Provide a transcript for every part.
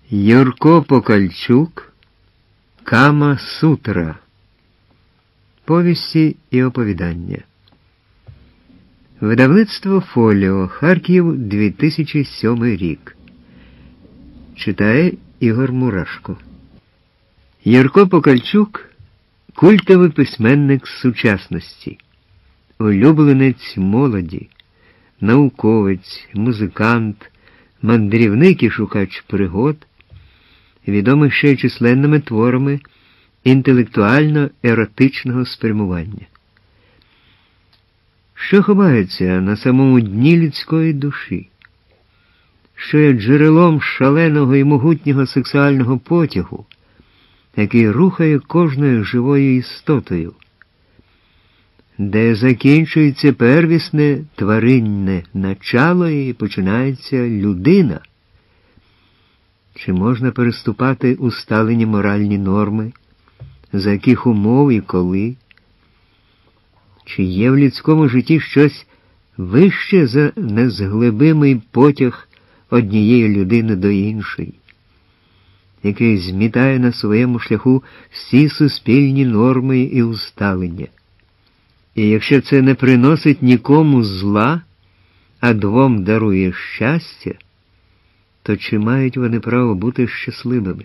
Юрко Покальчук, Кама-сутра. Повісті і оповідання. Видавництво «Фоліо», Харків, 2007 рік. Читає Ігор Мурашко. Юрко Покальчук – культовий письменник сучасності, улюбленець молоді, науковець, музикант, мандрівник і шукач пригод, відомий ще й численними творами інтелектуально-еротичного спрямування. Що ховається на самому дні людської душі? Що є джерелом шаленого і могутнього сексуального потягу, який рухає кожною живою істотою? Де закінчується первісне тваринне начало і починається людина? Чи можна переступати усталені моральні норми, за яких умов і коли? Чи є в людському житті щось вище за незглибимий потяг однієї людини до іншої, який змітає на своєму шляху всі суспільні норми і усталення? І якщо це не приносить нікому зла, а двом дарує щастя, то чи мають вони право бути щасливими?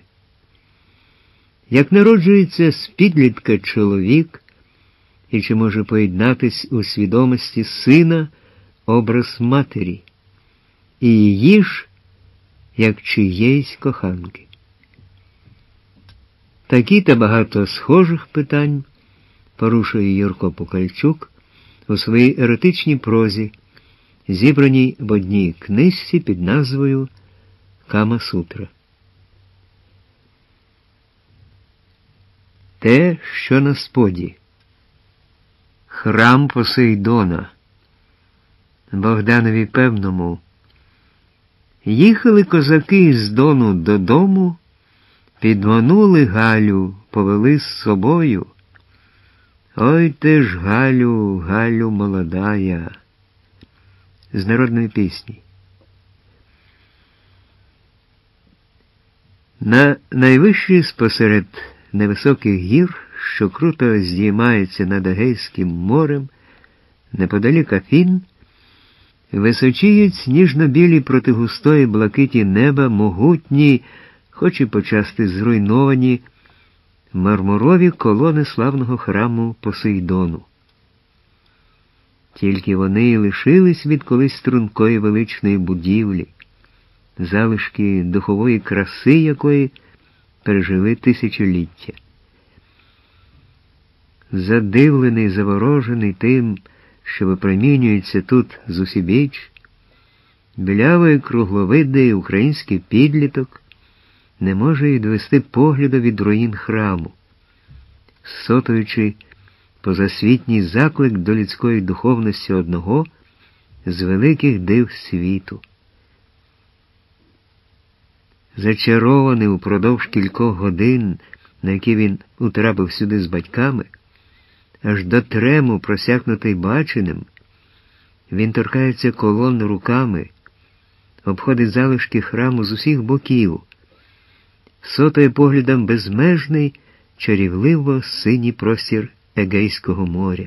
Як народжується з підлітка чоловік, і чи може поєднатись у свідомості сина образ матері, і її ж, як чиєїсь коханки? Такі та багато схожих питань порушує Юрко Покальчук у своїй еротичній прозі, зібраній в одній книжці під назвою «Кама-сутра». Те, що на споді. Храм Посейдона. Богданові Певному. Їхали козаки з Дону додому, підманули Галю, повели з собою. Ой ти ж, Галю, Галю молодая. З народної пісні. На найвищій спосеред невисоких гір, що круто здіймаються над Егейським морем, неподалік Афін, височіють сніжно-білі проти густої блакиті неба могутні, хоч і почасти зруйновані, мармурові колони славного храму Посейдону. Тільки вони й лишились від колись стрункої величної будівлі, залишки духової краси якої пережили тисячоліття. Задивлений, заворожений тим, що випромінюється тут зусібіч, білявий кругловидий український підліток не може відвести погляду від руїн храму, сотуючи позасвітній заклик до людської духовності одного з великих див світу. Зачарований упродовж кількох годин, на які він утрапив сюди з батьками, аж до трему просякнутий баченим, він торкається колон руками, обходить залишки храму з усіх боків, сотує поглядом безмежний, чарівливо синій простір Егейського моря,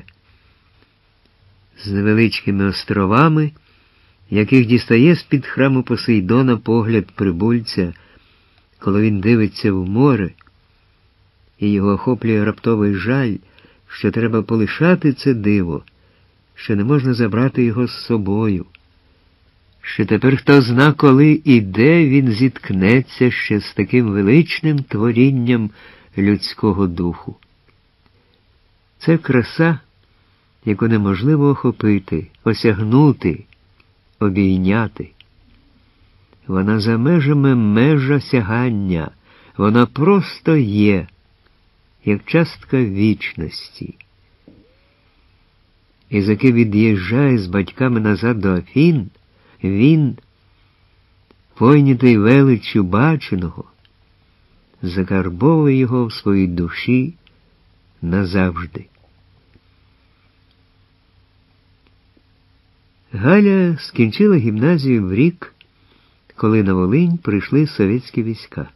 з невеличкими островами, яких дістає з-під храму Посейдона погляд прибульця, коли він дивиться в море, і його охоплює раптовий жаль, що треба полишати це диво, що не можна забрати його з собою, що тепер хто зна, коли і де він зіткнеться ще з таким величним творінням людського духу. Це краса, яку неможливо охопити, осягнути, обійняти. Вона за межами межа сягання, вона просто є, як частка вічності. І заки від'їжджає з батьками назад до Афін, він, пойнятий величчю баченого, закарбовує його в своїй душі назавжди. Галя скінчила гімназію в рік, коли на Волинь прийшли совєтські війська.